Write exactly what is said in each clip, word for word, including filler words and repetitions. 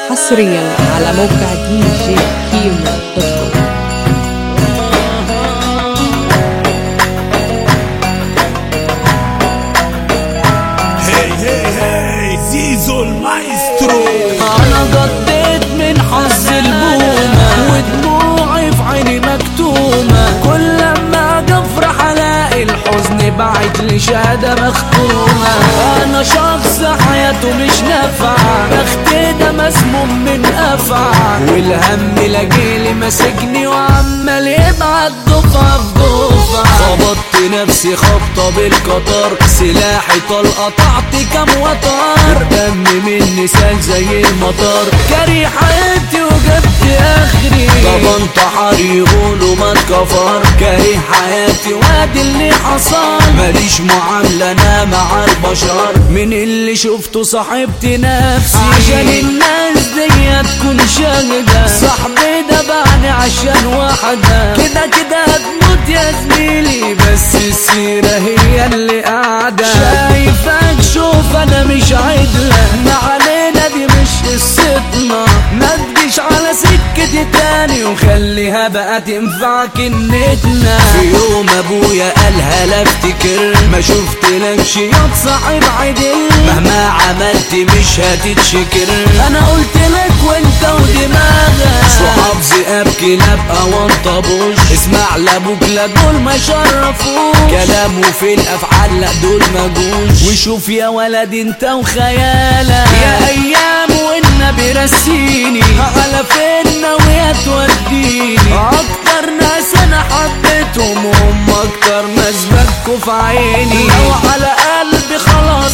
حصريا على موقع دي جي كيمو دوت كوم. هي هي هي زيزو المايسترو. انا قضيت من حظ البومة ودموعي في عيني مكتومة، كل لما افرح الاقي الحزن بعت لي شهادة مختومة. انا شخص حياته مش نافعة، بختي ده مسموم من افعى، والهم لاجيلي ماسكني وعمال يبعت دفعة في دفعة. خبطت نفسي خبطة بالقطر، سلاحي طلقة قطعت كام وتر، دم مني سال زي المطر، كاري حياتي وجبت اخري. طب انتحر يقولوا ما اتكفر، كاري حياتي وادي اللي حصل، ماليش معاملة انا مع البشر، من اللي شفته صاحبت نفسي، عشان الناس دي تكون شاهدة، صاحبي ده بعني عشان واحدة، كده كده هتموت يا زميلي، بس السيرة هي اللي قاعدة. شايفك شوف انا مش عدلة، ما علينا دي مش قصتنا، ما تجيش على سكتي تاني وخليها بقى تنفع كنتنا. في يوم ابويا قالها لا افتكر، ما شفتلكش ياض صاحب عدل، مهما عملت مش هتتشكر، انا قلت لك وانت ودماغك، صحاب ذئاب كلاب اوانطبوش، اسمع لابوك لا دول ما شرفوش، كلامه في الافعال لا دول مجوش، وشوف يا ولد انت وخيالك، يا ايام والنبي رسيني على فين ناوية توديني، اكتر ناس انا حبيتهم هم اكتر ناس بكوا في عيني، لو على قلبي خلاص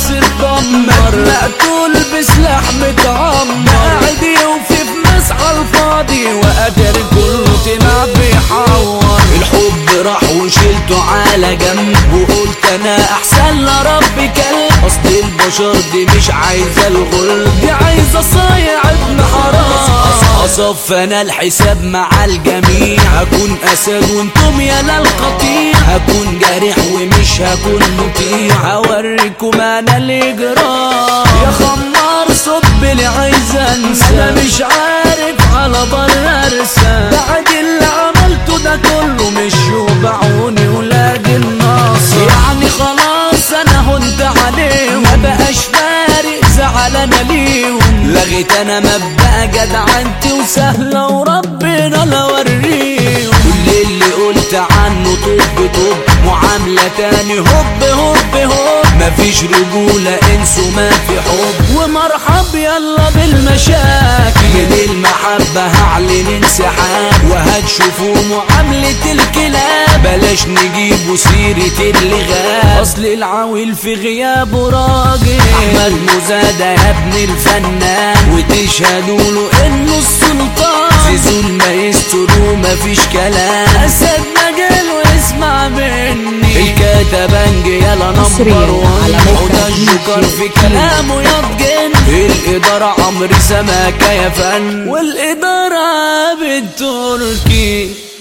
اتدمر، مقتول بسلاح متعمر، قاعد يوفي في مسعى الفاضي وقدر كله طلع بيحور، الحب راح وشلته على جنب، وقلت انا احسن لربي كلب، اصل البشر دي مش عايزه الغل، دي عايزه صايع ابن حرام، اصف انا الحساب مع الجميع، هكون اسد وانتم يا للقطيع، هكون جارح ومش هكون مطيع، هوريكم انا الاجرام، يا خمار صب لي عايز انسى، انا مش عارف على بر ارسى، بعد اللي عملته ده كله مش يوبعوني ولاد الناصر، يعني خلاص انا هنت عليهم، ما بقاش فارق زعلان ليهم، لغيت انا مبدأ جدعنتي وسهلة وربنا لا وريهم، كل اللي قلت عنه طب طب، معاملة تاني هوب هوب هوب، مفيش رجولة انسوا ما في حب، ومرحب يلا بالمشاكل، من المحبة هعلن انسحاب، وهتشوفوا معاملة الكلاب، بلاش نجيبوا سيرة اللي غاب، اصل العويل في غيابه راجل، احمد مزادة يا ابن الفنان، وتشهدوا له انه السلطان، زيزو المايسترو مفيش كلام، اسد مجال واسمع مني، الكتبنج يلا نمبر وان، وده الجوكر في كلامه يضجن، الادارة عمري سماكة يا فن، والادارة بالتركي.